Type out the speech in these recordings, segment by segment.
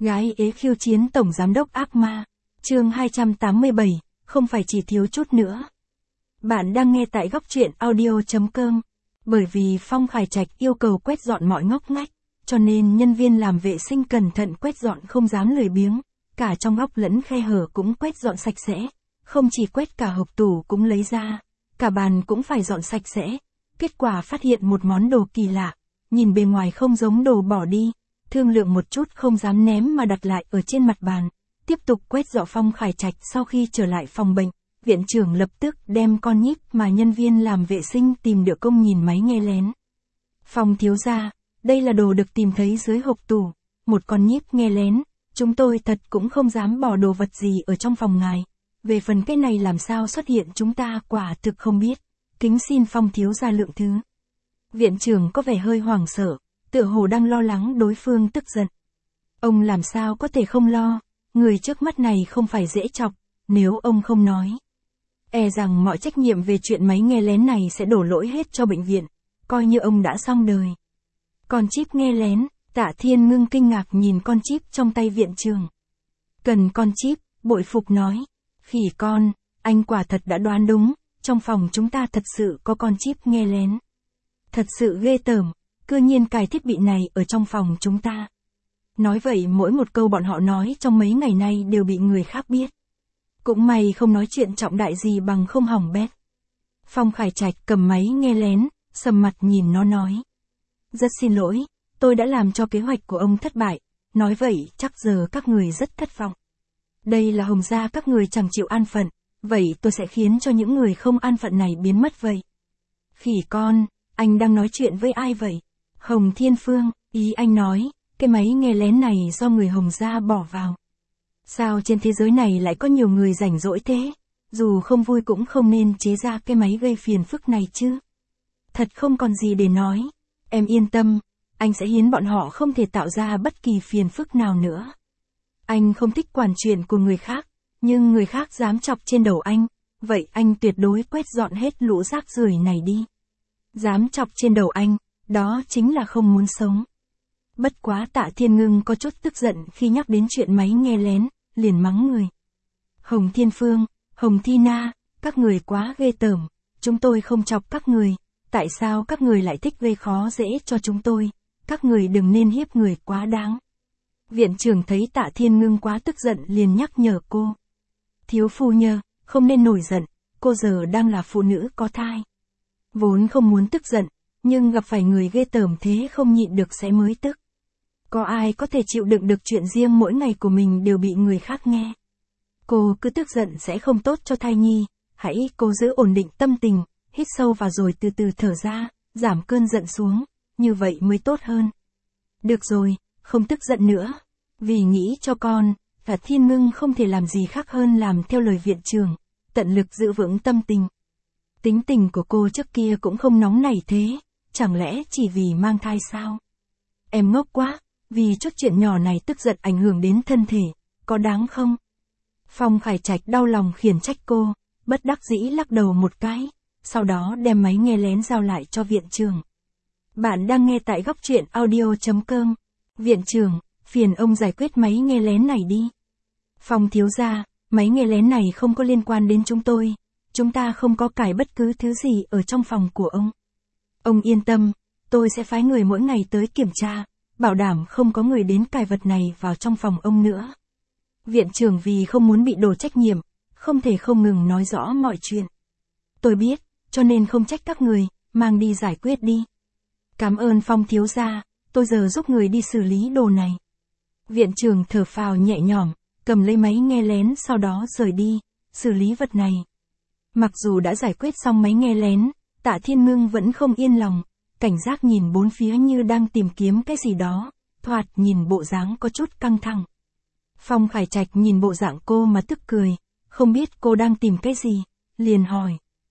Gái ế khiêu chiến tổng giám đốc ác ma. Chương 287, không phải chỉ thiếu chút nữa. Bạn đang nghe tại góc truyện audio.com. Bởi vì Phong Khải Trạch yêu cầu quét dọn mọi ngóc ngách, cho nên nhân viên làm vệ sinh cẩn thận quét dọn không dám lười biếng, cả trong góc lẫn khe hở cũng quét dọn sạch sẽ, không chỉ quét cả hộp tủ cũng lấy ra, cả bàn cũng phải dọn sạch sẽ. Kết quả phát hiện một món đồ kỳ lạ, nhìn bề ngoài không giống đồ bỏ đi, thương lượng một chút không dám ném mà đặt lại ở trên mặt bàn. Tiếp tục quét dọn. Phong Khải Trạch sau khi trở lại phòng bệnh, viện trưởng lập tức đem con nhíp mà nhân viên làm vệ sinh tìm được công nhìn máy nghe lén. Phong thiếu gia, đây là đồ được tìm thấy dưới hộp tủ, một con nhíp nghe lén, chúng tôi thật cũng không dám bỏ đồ vật gì ở trong phòng ngài. Về phần cái này làm sao xuất hiện chúng ta quả thực không biết, kính xin Phong thiếu gia lượng thứ. Viện trưởng có vẻ hơi hoảng sợ, tựa hồ đang lo lắng đối phương tức giận. Ông làm sao có thể không lo, người trước mắt này không phải dễ chọc, nếu ông không nói, e rằng mọi trách nhiệm về chuyện máy nghe lén này sẽ đổ lỗi hết cho bệnh viện, coi như ông đã xong đời. Con chip nghe lén, Tạ Thiên Ngưng kinh ngạc nhìn con chip trong tay viện trưởng. Cần con chip, bội phục nói. Khỉ con, anh quả thật đã đoán đúng, trong phòng chúng ta thật sự có con chip nghe lén. Thật sự ghê tởm, cư nhiên cài thiết bị này ở trong phòng chúng ta. Nói vậy mỗi một câu bọn họ nói trong mấy ngày nay đều bị người khác biết. Cũng may không nói chuyện trọng đại gì bằng không hỏng bét. Phong Khải Trạch cầm máy nghe lén, sầm mặt nhìn nó nói. Rất xin lỗi, tôi đã làm cho kế hoạch của ông thất bại, nói vậy chắc giờ các người rất thất vọng. Đây là Hồng gia các người chẳng chịu an phận, vậy tôi sẽ khiến cho những người không an phận này biến mất vậy. Khỉ con, anh đang nói chuyện với ai vậy? Hồng Thiên Phương, ý anh nói, cái máy nghe lén này do người Hồng gia bỏ vào. Sao trên thế giới này lại có nhiều người rảnh rỗi thế? Dù không vui cũng không nên chế ra cái máy gây phiền phức này chứ. Thật không còn gì để nói. Em yên tâm, anh sẽ hiến bọn họ không thể tạo ra bất kỳ phiền phức nào nữa. Anh không thích quản chuyện của người khác, nhưng người khác dám chọc trên đầu anh, vậy anh tuyệt đối quét dọn hết lũ rác rưởi này đi. Dám chọc trên đầu anh, đó chính là không muốn sống. Bất quá Tạ Thiên Ngưng có chút tức giận khi nhắc đến chuyện máy nghe lén, liền mắng người. Hồng Thiên Phương, Hồng Thi Na, các người quá ghê tởm, chúng tôi không chọc các người, tại sao các người lại thích gây khó dễ cho chúng tôi, các người đừng nên hiếp người quá đáng. Viện trưởng thấy Tạ Thiên Ngưng quá tức giận liền nhắc nhở cô. Thiếu phu nhân, không nên nổi giận, cô giờ đang là phụ nữ có thai. Vốn không muốn tức giận, nhưng gặp phải người ghê tởm thế không nhịn được sẽ mới tức. Có ai có thể chịu đựng được chuyện riêng mỗi ngày của mình đều bị người khác nghe. Cô cứ tức giận sẽ không tốt cho thai nhi, hãy cố giữ ổn định tâm tình, hít sâu vào rồi từ từ thở ra, giảm cơn giận xuống, như vậy mới tốt hơn. Được rồi, không tức giận nữa. Vì nghĩ cho con, Tạ Thiên Ngưng không thể làm gì khác hơn làm theo lời viện trưởng, tận lực giữ vững tâm tình. Tính tình của cô trước kia cũng không nóng nảy thế, chẳng lẽ chỉ vì mang thai sao? Em ngốc quá, vì chút chuyện nhỏ này tức giận ảnh hưởng đến thân thể, có đáng không? Phong Khải Trạch đau lòng khiển trách cô, bất đắc dĩ lắc đầu một cái, sau đó đem máy nghe lén giao lại cho viện trưởng. Bạn đang nghe tại góc truyện audio.com. Viện trưởng, phiền ông giải quyết máy nghe lén này đi. Phong thiếu gia, máy nghe lén này không có liên quan đến chúng ta không có cài bất cứ thứ gì ở trong phòng của ông. Ông yên tâm, tôi sẽ phái người mỗi ngày tới kiểm tra, bảo đảm không có người đến cài vật này vào trong phòng ông nữa. Viện trưởng vì không muốn bị đổ trách nhiệm, không thể không ngừng nói rõ mọi chuyện. Tôi biết, cho nên không trách các người, mang đi giải quyết đi. Cảm ơn Phong thiếu gia, tôi giờ giúp người đi xử lý đồ này. Viện trưởng thở phào nhẹ nhõm, cầm lấy máy nghe lén sau đó rời đi, xử lý vật này. Mặc dù đã giải quyết xong máy nghe lén, Tạ Thiên Ngưng vẫn không yên lòng, cảnh giác nhìn bốn phía như đang tìm kiếm cái gì đó, thoạt nhìn bộ dáng có chút căng thẳng. Phong Khải Trạch nhìn bộ dạng cô mà tức cười, không biết cô đang tìm cái gì, liền hỏi.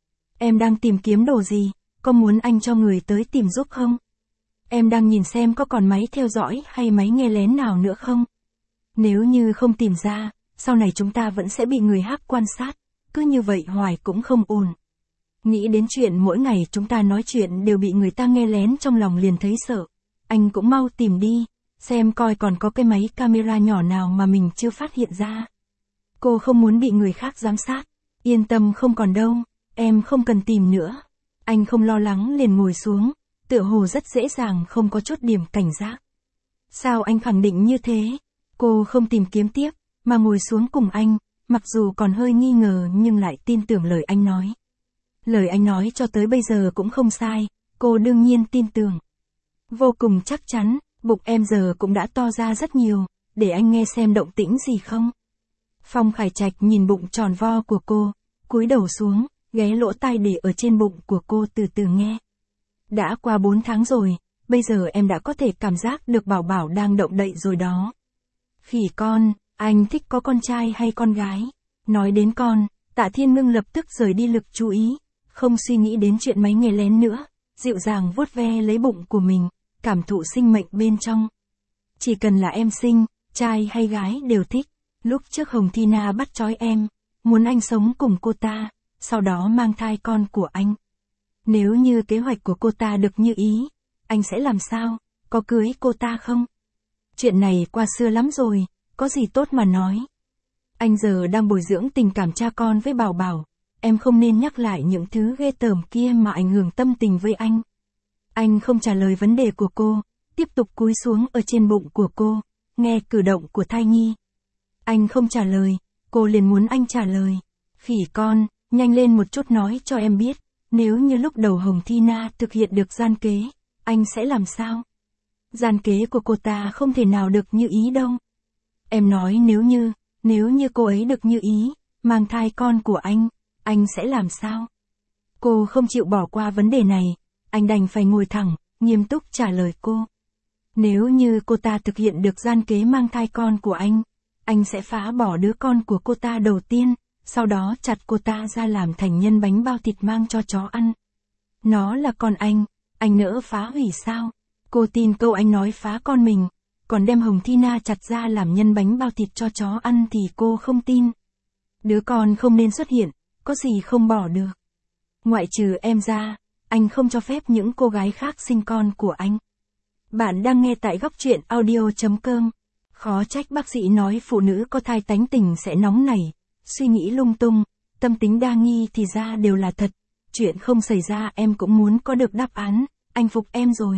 Em đang tìm kiếm đồ gì, có muốn anh cho người tới tìm giúp không? Em đang nhìn xem có còn máy theo dõi hay máy nghe lén nào nữa không? Nếu như không tìm ra, sau này chúng ta vẫn sẽ bị người hack quan sát, cứ như vậy hoài cũng không ổn. Nghĩ đến chuyện mỗi ngày chúng ta nói chuyện đều bị người ta nghe lén trong lòng liền thấy sợ. Anh cũng mau tìm đi, xem coi còn có cái máy camera nhỏ nào mà mình chưa phát hiện ra. Cô không muốn bị người khác giám sát. Yên tâm không còn đâu, em không cần tìm nữa. Anh không lo lắng liền ngồi xuống, tựa hồ rất dễ dàng không có chút điểm cảnh giác. Sao anh khẳng định như thế? Cô không tìm kiếm tiếp, mà ngồi xuống cùng anh, mặc dù còn hơi nghi ngờ nhưng lại tin tưởng lời anh nói. Lời anh nói cho tới bây giờ cũng không sai, cô đương nhiên tin tưởng. Vô cùng chắc chắn, bụng em giờ cũng đã to ra rất nhiều, để anh nghe xem động tĩnh gì không. Phong Khải Trạch nhìn bụng tròn vo của cô, cúi đầu xuống, ghé lỗ tai để ở trên bụng của cô từ từ nghe. Đã qua 4 tháng rồi, bây giờ em đã có thể cảm giác được bảo bảo đang động đậy rồi đó. Khỉ con, anh thích có con trai hay con gái? Nói đến con, Tạ Thiên Ngưng lập tức rời đi lực chú ý, không suy nghĩ đến chuyện máy nghe lén nữa, dịu dàng vuốt ve lấy bụng của mình, cảm thụ sinh mệnh bên trong. Chỉ cần là em sinh, trai hay gái đều thích. Lúc trước Hồng Thi Na bắt trói em, muốn anh sống cùng cô ta, sau đó mang thai con của anh. Nếu như kế hoạch của cô ta được như ý, anh sẽ làm sao? Có cưới cô ta không? Chuyện này qua xưa lắm rồi, có gì tốt mà nói. Anh giờ đang bồi dưỡng tình cảm cha con với Bảo Bảo, em không nên nhắc lại những thứ ghê tởm kia mà ảnh hưởng tâm tình với anh. Anh không trả lời vấn đề của cô, tiếp tục cúi xuống ở trên bụng của cô, nghe cử động của thai nhi. Anh không trả lời, cô liền muốn anh trả lời. Khỉ con, nhanh lên một chút nói cho em biết, nếu như lúc đầu Hồng Thi Na thực hiện được gian kế, anh sẽ làm sao? Gian kế của cô ta không thể nào được như ý đâu. Em nói nếu như cô ấy được như ý, mang thai con của anh sẽ làm sao? Cô không chịu bỏ qua vấn đề này, anh đành phải ngồi thẳng, nghiêm túc trả lời cô. Nếu như cô ta thực hiện được gian kế mang thai con của anh sẽ phá bỏ đứa con của cô ta đầu tiên, sau đó chặt cô ta ra làm thành nhân bánh bao thịt mang cho chó ăn. Nó là con anh nỡ phá hủy sao? Cô tin câu anh nói phá con mình, còn đem Hồng Thi Na chặt ra làm nhân bánh bao thịt cho chó ăn thì cô không tin. Đứa con không nên xuất hiện, có gì không bỏ được. Ngoại trừ em ra, anh không cho phép những cô gái khác sinh con của anh. Bạn đang nghe tại góc truyện audio.com. Khó trách bác sĩ nói phụ nữ có thai tánh tình sẽ nóng nảy, suy nghĩ lung tung, tâm tính đa nghi thì ra đều là thật. Chuyện không xảy ra em cũng muốn có được đáp án, anh phục em rồi.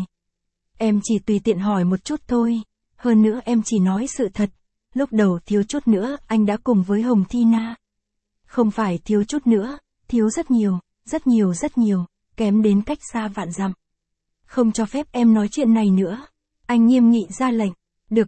Em chỉ tùy tiện hỏi một chút thôi, hơn nữa em chỉ nói sự thật. Lúc đầu thiếu chút nữa anh đã cùng với Hồng Thi Na. Không phải thiếu chút nữa, thiếu rất nhiều, kém đến cách xa vạn dặm. Không cho phép em nói chuyện này nữa. Anh nghiêm nghị ra lệnh. Được,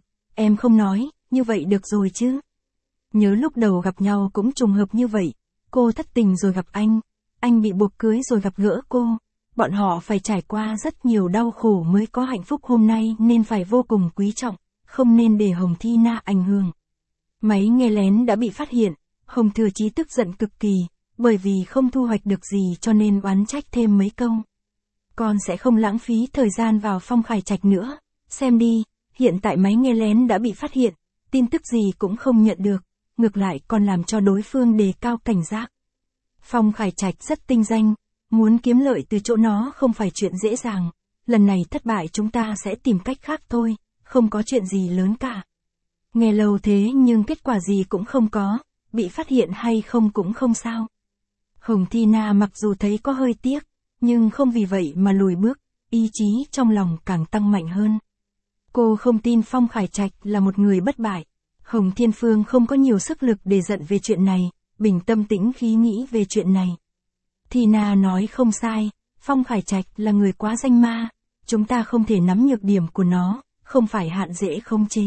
em không nói, như vậy được rồi chứ. Nhớ lúc đầu gặp nhau cũng trùng hợp như vậy, cô thất tình rồi gặp anh bị buộc cưới rồi gặp gỡ cô. Bọn họ phải trải qua rất nhiều đau khổ mới có hạnh phúc hôm nay nên phải vô cùng quý trọng, không nên để Hồng Thi Na ảnh hưởng. Máy nghe lén đã bị phát hiện, Hồng Thừa Chí tức giận cực kỳ, bởi vì không thu hoạch được gì cho nên oán trách thêm mấy câu. Con sẽ không lãng phí thời gian vào Phong Khải Trạch nữa, xem đi, hiện tại máy nghe lén đã bị phát hiện, tin tức gì cũng không nhận được, ngược lại còn làm cho đối phương đề cao cảnh giác. Phong Khải Trạch rất tinh danh, muốn kiếm lợi từ chỗ nó không phải chuyện dễ dàng, lần này thất bại chúng ta sẽ tìm cách khác thôi, không có chuyện gì lớn cả. Nghe lâu thế nhưng kết quả gì cũng không có, bị phát hiện hay không cũng không sao. Hồng Thi Na mặc dù thấy có hơi tiếc, nhưng không vì vậy mà lùi bước, ý chí trong lòng càng tăng mạnh hơn. Cô không tin Phong Khải Trạch là một người bất bại. Hồng Thiên Phương không có nhiều sức lực để giận về chuyện này, bình tâm tĩnh khí nghĩ về chuyện này. Thi Na nói không sai, Phong Khải Trạch là người quá danh ma, chúng ta không thể nắm nhược điểm của nó, không phải hạn dễ khống chế.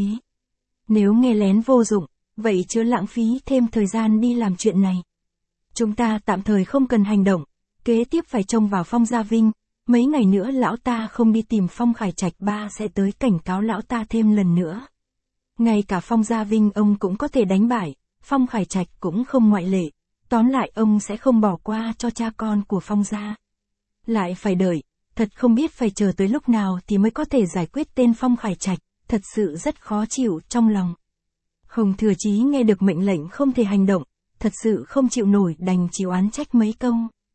Nếu nghe lén vô dụng, vậy chớ lãng phí thêm thời gian đi làm chuyện này. Chúng ta tạm thời không cần hành động, kế tiếp phải trông vào Phong Gia Vinh, mấy ngày nữa lão ta không đi tìm Phong Khải Trạch ba sẽ tới cảnh cáo lão ta thêm lần nữa. Ngay cả Phong Gia Vinh ông cũng có thể đánh bại, Phong Khải Trạch cũng không ngoại lệ, tóm lại ông sẽ không bỏ qua cho cha con của Phong Gia. Lại phải đợi, thật không biết phải chờ tới lúc nào thì mới có thể giải quyết tên Phong Khải Trạch, thật sự rất khó chịu trong lòng. Hồng Thừa Chí nghe được mệnh lệnh không thể hành động, thật sự không chịu nổi đành chỉ oán trách mấy câu.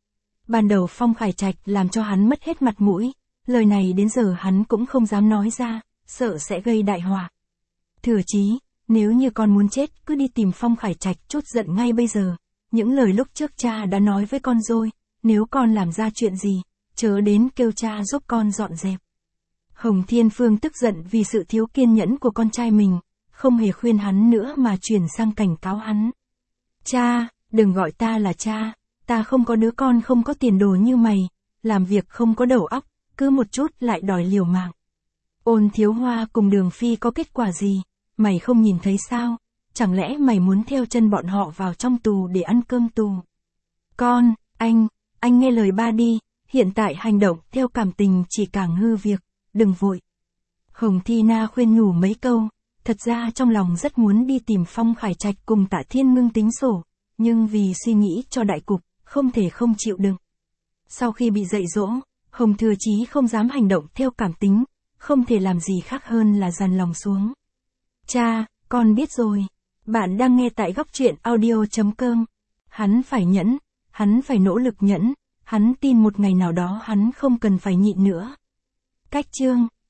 Ban đầu Phong Khải Trạch làm cho hắn mất hết mặt mũi, lời này đến giờ hắn cũng không dám nói ra, sợ sẽ gây đại họa. Thừa chí, nếu như con muốn chết, cứ đi tìm Phong Khải Trạch trút giận ngay bây giờ. Những lời lúc trước cha đã nói với con rồi, nếu con làm ra chuyện gì, chớ đến kêu cha giúp con dọn dẹp. Hồng Thiên Phương tức giận vì sự thiếu kiên nhẫn của con trai mình, không hề khuyên hắn nữa mà chuyển sang cảnh cáo hắn. Cha, đừng gọi ta là cha, ta không có đứa con không có tiền đồ như mày, làm việc không có đầu óc, cứ một chút lại đòi liều mạng. Ôn Thiếu Hoa cùng Đường Phi có kết quả gì, mày không nhìn thấy sao, chẳng lẽ mày muốn theo chân bọn họ vào trong tù để ăn cơm tù? Con, anh nghe lời ba đi, hiện tại hành động theo cảm tình chỉ càng hư việc, đừng vội. Hồng Thi Na khuyên nhủ mấy câu, thật ra trong lòng rất muốn đi tìm Phong Khải Trạch cùng Tạ Thiên Ngưng tính sổ, nhưng vì suy nghĩ cho đại cục, không thể không chịu đựng. Sau khi bị dạy dỗ, Hồng Thừa Chí không dám hành động theo cảm tính, không thể làm gì khác hơn là dằn lòng xuống. Cha, con biết rồi. Bạn đang nghe tại góc truyện audio.com. Hắn phải nhẫn, hắn phải nỗ lực nhẫn, hắn tin một ngày nào đó hắn không cần phải nhịn nữa. Cách chương